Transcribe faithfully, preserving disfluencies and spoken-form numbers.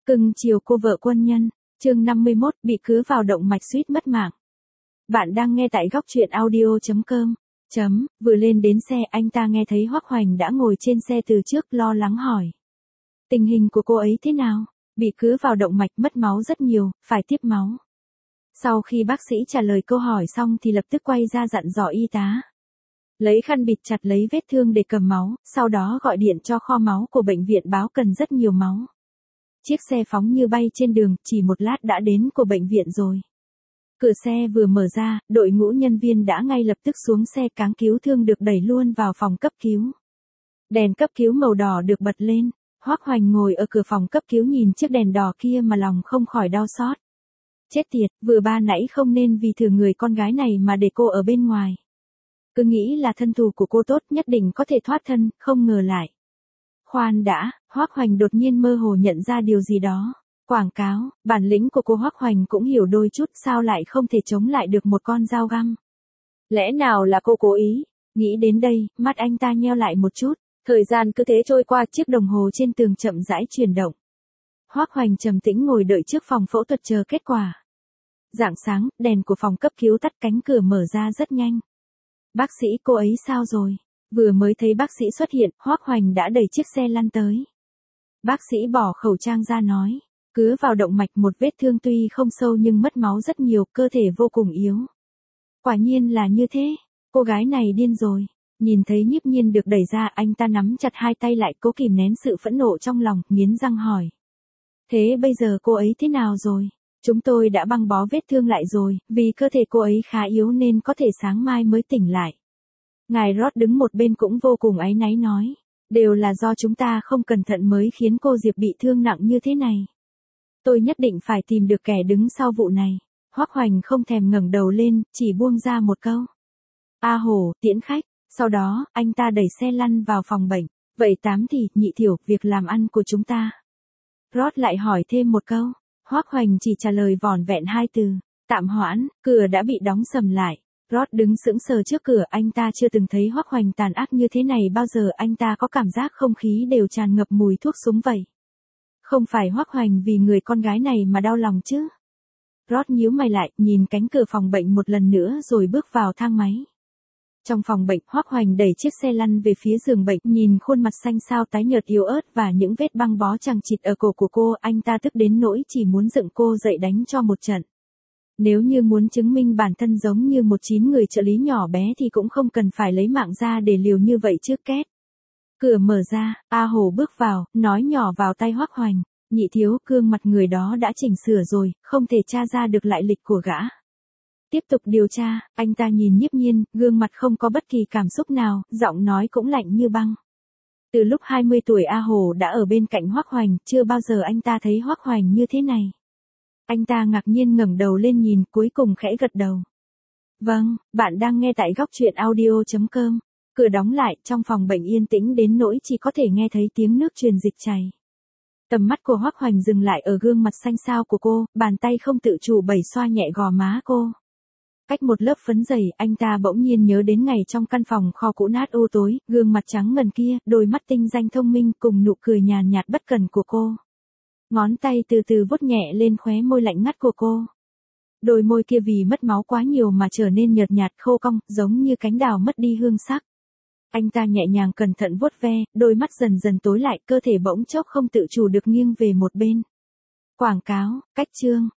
Cưng chiều cô vợ quân nhân, chương năm mươi mốt, bị cứa vào động mạch suýt mất mạng. Bạn đang nghe tại góc truyện audio chấm com. Chấm, vừa lên đến xe anh ta nghe thấy Hoắc Hoành đã ngồi trên xe từ trước, lo lắng hỏi. Tình hình của cô ấy thế nào? Bị cứa vào động mạch, mất máu rất nhiều, phải tiếp máu. Sau khi bác sĩ trả lời câu hỏi xong thì lập tức quay ra dặn dò y tá. Lấy khăn bịt chặt lấy vết thương để cầm máu, sau đó gọi điện cho kho máu của bệnh viện báo cần rất nhiều máu. Chiếc xe phóng như bay trên đường, chỉ một lát đã đến của bệnh viện rồi. Cửa xe vừa mở ra, đội ngũ nhân viên đã ngay lập tức xuống xe, cáng cứu thương được đẩy luôn vào phòng cấp cứu. Đèn cấp cứu màu đỏ được bật lên, Hoắc Hoành ngồi ở cửa phòng cấp cứu nhìn chiếc đèn đỏ kia mà lòng không khỏi đau xót. Chết tiệt, vừa ba nãy không nên vì thừa người con gái này mà để cô ở bên ngoài. Cứ nghĩ là thân thù của cô tốt, nhất định có thể thoát thân, không ngờ lại. Khoan đã, Hoắc Hoành đột nhiên mơ hồ nhận ra điều gì đó. Quảng cáo, bản lĩnh của cô Hoắc Hoành cũng hiểu đôi chút, sao lại không thể chống lại được một con dao găm. Lẽ nào là cô cố ý? Nghĩ đến đây, mắt anh ta nheo lại một chút. Thời gian cứ thế trôi qua, chiếc đồng hồ trên tường chậm rãi chuyển động. Hoắc Hoành trầm tĩnh ngồi đợi trước phòng phẫu thuật chờ kết quả. Rạng sáng, đèn của phòng cấp cứu tắt, cánh cửa mở ra rất nhanh. Bác sĩ, cô ấy sao rồi? Vừa mới thấy bác sĩ xuất hiện, Hoắc Hoành đã đẩy chiếc xe lăn tới. Bác sĩ bỏ khẩu trang ra nói, cứa vào động mạch, một vết thương tuy không sâu nhưng mất máu rất nhiều, cơ thể vô cùng yếu. Quả nhiên là như thế, cô gái này điên rồi. Nhìn thấy Nhiếp Nhiên được đẩy ra, anh ta nắm chặt hai tay lại, cố kìm nén sự phẫn nộ trong lòng, nghiến răng hỏi. Thế bây giờ cô ấy thế nào rồi? Chúng tôi đã băng bó vết thương lại rồi, vì cơ thể cô ấy khá yếu nên có thể sáng mai mới tỉnh lại. Ngài Ross đứng một bên cũng vô cùng áy náy nói. Đều là do chúng ta không cẩn thận mới khiến cô Diệp bị thương nặng như thế này. Tôi nhất định phải tìm được kẻ đứng sau vụ này. Hoắc Hoành không thèm ngẩng đầu lên, chỉ buông ra một câu. A Hồ, tiễn khách. Sau đó, anh ta đẩy xe lăn vào phòng bệnh. Vậy Tám thì, Nhị Thiểu, việc làm ăn của chúng ta. Ross lại hỏi thêm một câu. Hoắc Hoành chỉ trả lời vỏn vẹn hai từ. Tạm hoãn, cửa đã bị đóng sầm lại. Ross đứng sững sờ trước cửa, anh ta chưa từng thấy Hoắc Hoành tàn ác như thế này bao giờ, anh ta có cảm giác không khí đều tràn ngập mùi thuốc súng vậy. Không phải Hoắc Hoành vì người con gái này mà đau lòng chứ? Ross nhíu mày lại, nhìn cánh cửa phòng bệnh một lần nữa rồi bước vào thang máy. Trong phòng bệnh, Hoắc Hoành đẩy chiếc xe lăn về phía giường bệnh, nhìn khuôn mặt xanh xao tái nhợt yếu ớt và những vết băng bó chằng chịt ở cổ của cô, anh ta tức đến nỗi chỉ muốn dựng cô dậy đánh cho một trận. Nếu như muốn chứng minh bản thân giống như một chín người trợ lý nhỏ bé thì cũng không cần phải lấy mạng ra để liều như vậy chứ két. Cửa mở ra, A Hồ bước vào, nói nhỏ vào tai Hoắc Hoành, Nhị Thiếu, gương mặt người đó đã chỉnh sửa rồi, không thể tra ra được lại lịch của gã. Tiếp tục điều tra, anh ta nhìn Nhiếp Nhiên, gương mặt không có bất kỳ cảm xúc nào, giọng nói cũng lạnh như băng. Từ lúc hai mươi tuổi A Hồ đã ở bên cạnh Hoắc Hoành, chưa bao giờ anh ta thấy Hoắc Hoành như thế này. Anh ta ngạc nhiên ngẩng đầu lên nhìn, cuối cùng khẽ gật đầu. Vâng, bạn đang nghe tại góc truyện audio chấm com. Cửa đóng lại, trong phòng bệnh yên tĩnh đến nỗi chỉ có thể nghe thấy tiếng nước truyền dịch chảy. Tầm mắt của Hoắc Hoành dừng lại ở gương mặt xanh xao của cô, bàn tay không tự chủ bẩy xoa nhẹ gò má cô. Cách một lớp phấn dày, anh ta bỗng nhiên nhớ đến ngày trong căn phòng kho cũ nát u tối, gương mặt trắng ngần kia, đôi mắt tinh danh thông minh cùng nụ cười nhàn nhạt bất cần của cô. Ngón tay từ từ vuốt nhẹ lên khóe môi lạnh ngắt của cô. Đôi môi kia vì mất máu quá nhiều mà trở nên nhợt nhạt khô cong, giống như cánh đào mất đi hương sắc. Anh ta nhẹ nhàng cẩn thận vuốt ve, đôi mắt dần dần tối lại, cơ thể bỗng chốc không tự chủ được nghiêng về một bên. Quảng cáo, cách chương,